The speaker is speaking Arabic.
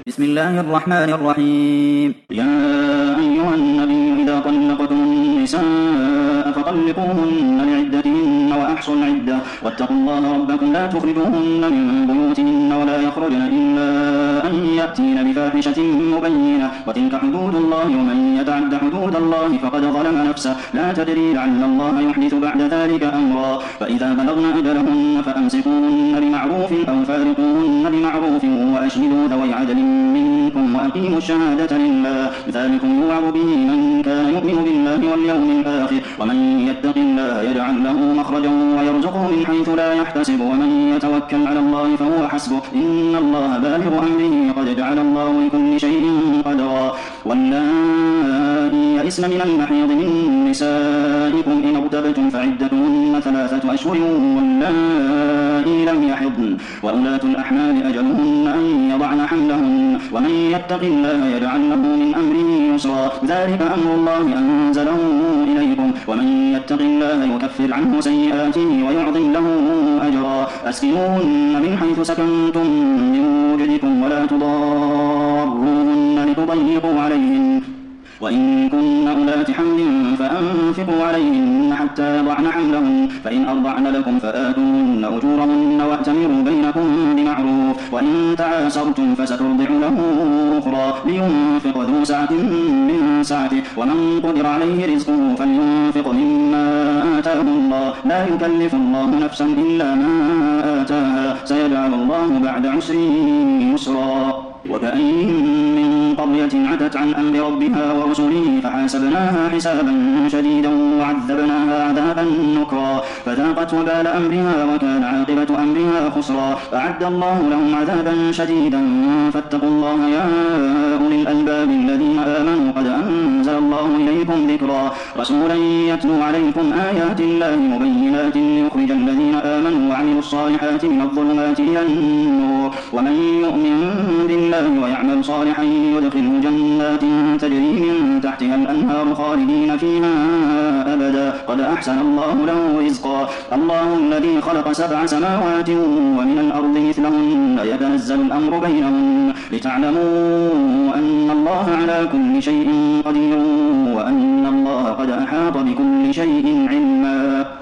بسم الله الرحمن الرحيم. يا أيها النبي إذا طلقتم النساء فطلقوهن لعدتهن وأحصوا العدة واتقوا الله ربكم لا تخرجوهن من بيوتهن ولا يخرجن إلا أن يأتين بفاحشة مبينة وتلك حدود الله ومن يتعد حدود الله فقد ظلم نفسه لا تدري لعل الله يحدث بعد ذلك أمرا. فإذا بلغن أجلهن فأمسكوهن بمعروف أو فارقوهن بمعروف وأشهدوا ذوي عدل منكم وأقيموا الشهادة لله ذلكم يوعظ به من كان يؤمن بالله واليوم الآخر ومن يتق الله يجعل له مخرجا ويرزقه من حيث لا يحتسب ومن يتوكل على الله فهو حسبه إن الله بالغ أمره قد جعل الله لكل شيء قدرا. واللائي يئسن من المحيض من نسائكم إن ارتبتم فعدتهن 3 أشهر واللائي لم يحضن وأولاة الأحمال أجلهن أن يضعن حملهن ومن يتق الله يجعل له من أمره يسرا ذلك أمر الله أنزله إليكم ومن يتق الله يكفر عنه سيئاته ويعظم له أجرا. أسكنوهن من حيث سكنتم من وجدكم ولا تضاروهن لتضيقوا عليهن وإن كن أولات حمل فأنفقوا عليهن حتى يضعن حملهن فإن أرضعن لكم فآتوهن أجورهن وأتمروا بينكم بمعروف وإن تعاسرتم فسترضع له أخرى لينفق ذو سعة من سعته ومن قدر عليه رزقه فلينفق مما آتاه الله لا يكلف الله نفسا إلا ما آتاها سيجعل الله بعد عسر يسرا. وكأين من قرية عتت عن أمر ربها ورسله فحاسبناها حسابا شديدا وعذبناها عذابا نكرا فذاقت وبال أمرها وكان عاقبة أمرها خسرا. أعد الله لهم عذابا شديدا فاتقوا الله يا أولي الألباب الذين آمنوا قد أنزل الله إليكم ذكرا رسولا يتلو عليكم آيات الله مبينات ليخرج الذين آمنوا وعملوا الصالحات من الظلمات إلى النور ومن يؤمن بالله ويعمل صالحا يدخله جنات تجري من تحتها الأنهار خالدين فيها أبدا قد أحسن الله له رزقا. الله الذي خلق 7 سماوات ومن الأرض مثلهن يتنزل الأمر بينهن لتعلموا أن الله على كل شيء قدير وأن الله قد أحاط بكل شيء علما.